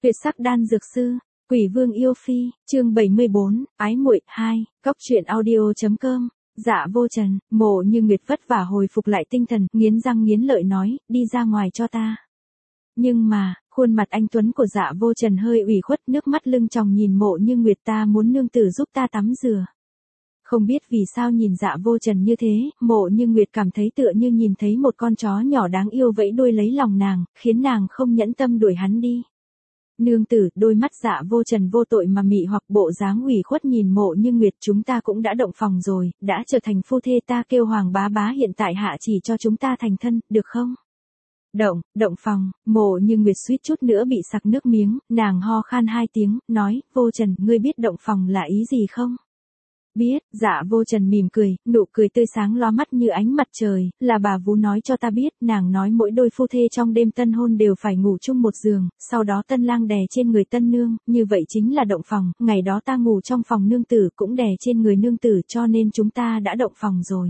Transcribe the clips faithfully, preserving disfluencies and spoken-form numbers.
Tuyệt sắc đan dược sư, Quỷ Vương yêu phi, chương bảy mươi bốn, ái muội hai, góc truyện audio.com. Dạ Vô Trần, Mộ Như Nguyệt vất vả hồi phục lại tinh thần, nghiến răng nghiến lợi nói, đi ra ngoài cho ta. Nhưng mà, khuôn mặt anh tuấn của Dạ Vô Trần hơi ủy khuất, nước mắt lưng tròng nhìn Mộ Như Nguyệt, ta muốn nương tử giúp ta tắm rửa. Không biết vì sao nhìn Dạ Vô Trần như thế, Mộ Như Nguyệt cảm thấy tựa như nhìn thấy một con chó nhỏ đáng yêu vẫy đuôi lấy lòng nàng, khiến nàng không nhẫn tâm đuổi hắn đi. Nương tử, đôi mắt Dạ Vô Trần vô tội mà mị hoặc bộ dáng ủy khuất nhìn Mộ Như Nguyệt, chúng ta cũng đã động phòng rồi, đã trở thành phu thê, ta kêu Hoàng bá bá hiện tại hạ chỉ cho chúng ta thành thân, được không? Động, động phòng, Mộ Như Nguyệt suýt chút nữa bị sặc nước miếng, nàng ho khan hai tiếng, nói, Vô Trần, ngươi biết động phòng là ý gì không? Biết, Dạ Vô Trần mỉm cười, nụ cười tươi sáng lóa mắt như ánh mặt trời, là bà vú nói cho ta biết, nàng nói mỗi đôi phu thê trong đêm tân hôn đều phải ngủ chung một giường, sau đó tân lang đè trên người tân nương, như vậy chính là động phòng, ngày đó ta ngủ trong phòng nương tử cũng đè trên người nương tử cho nên chúng ta đã động phòng rồi.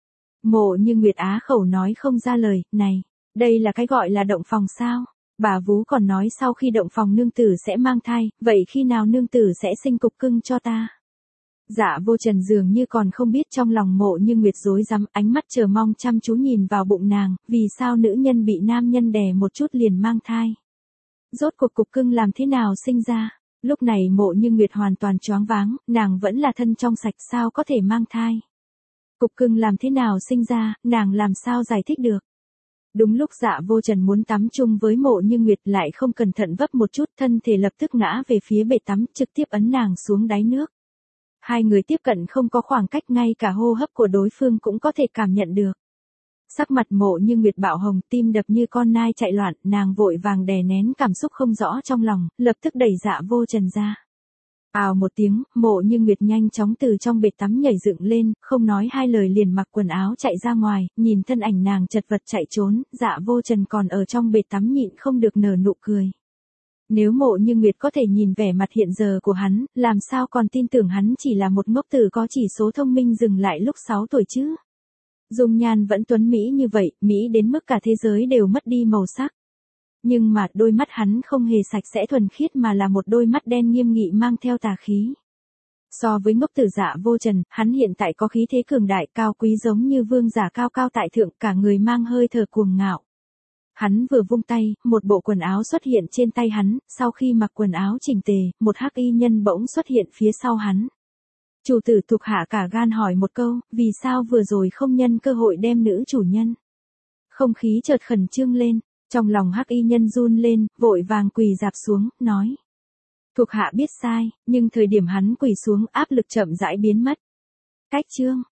Mộ Như Nguyệt á khẩu nói không ra lời, này, đây là cái gọi là động phòng sao? Bà vú còn nói sau khi động phòng nương tử sẽ mang thai, vậy khi nào nương tử sẽ sinh cục cưng cho ta? Dạ Vô Trần dường như còn không biết trong lòng Mộ Như Nguyệt rối rắm, ánh mắt chờ mong chăm chú nhìn vào bụng nàng, vì sao nữ nhân bị nam nhân đè một chút liền mang thai. Rốt cuộc cục cưng làm thế nào sinh ra? Lúc này Mộ Như Nguyệt hoàn toàn choáng váng, nàng vẫn là thân trong sạch sao có thể mang thai. Cục cưng làm thế nào sinh ra, nàng làm sao giải thích được. Đúng lúc Dạ Vô Trần muốn tắm chung với Mộ Như Nguyệt lại không cẩn thận vấp một chút, thân thể lập tức ngã về phía bể tắm, trực tiếp ấn nàng xuống đáy nước. Hai người tiếp cận không có khoảng cách, ngay cả hô hấp của đối phương cũng có thể cảm nhận được. Sắc mặt Mộ Như Nguyệt bạo hồng, tim đập như con nai chạy loạn, nàng vội vàng đè nén cảm xúc không rõ trong lòng, lập tức đẩy Dạ Vô Trần ra. Ào một tiếng, Mộ Như Nguyệt nhanh chóng từ trong bể tắm nhảy dựng lên, không nói hai lời liền mặc quần áo chạy ra ngoài, nhìn thân ảnh nàng chật vật chạy trốn, Dạ Vô Trần còn ở trong bể tắm nhịn không được nở nụ cười. Nếu Mộ Như Nguyệt có thể nhìn vẻ mặt hiện giờ của hắn, làm sao còn tin tưởng hắn chỉ là một ngốc tử có chỉ số thông minh dừng lại lúc sáu tuổi chứ? Dung nhan vẫn tuấn mỹ như vậy, mỹ đến mức cả thế giới đều mất đi màu sắc. Nhưng mà đôi mắt hắn không hề sạch sẽ thuần khiết mà là một đôi mắt đen nghiêm nghị mang theo tà khí. So với ngốc tử Dạ Vô Trần, hắn hiện tại có khí thế cường đại cao quý giống như vương giả cao cao tại thượng, cả người mang hơi thở cuồng ngạo. Hắn vừa vung tay, một bộ quần áo xuất hiện trên tay hắn, sau khi mặc quần áo chỉnh tề, một hắc y nhân bỗng xuất hiện phía sau hắn. Chủ tử thuộc hạ cả gan hỏi một câu, vì sao vừa rồi không nhân cơ hội đem nữ chủ nhân? Không khí chợt khẩn trương lên, trong lòng hắc y nhân run lên, vội vàng quỳ rạp xuống, nói. Thuộc hạ biết sai, nhưng thời điểm hắn quỳ xuống áp lực chậm rãi biến mất. Cách chương.